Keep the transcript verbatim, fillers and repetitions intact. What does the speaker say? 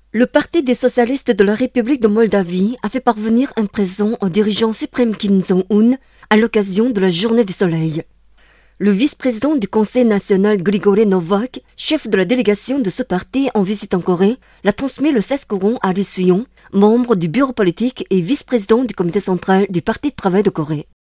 Le Parti des socialistes de la République de Moldavie a fait parvenir un présent au dirigeant suprême Kim Jong-un à l'occasion de la Journée du Soleil. Le vice-président du Conseil national Grigory Novak, chef de la délégation de ce parti en visite en Corée, l'a transmis le seize courant à Lee Soo-yong, membre du bureau politique et vice-président du comité central du Parti de travail de Corée.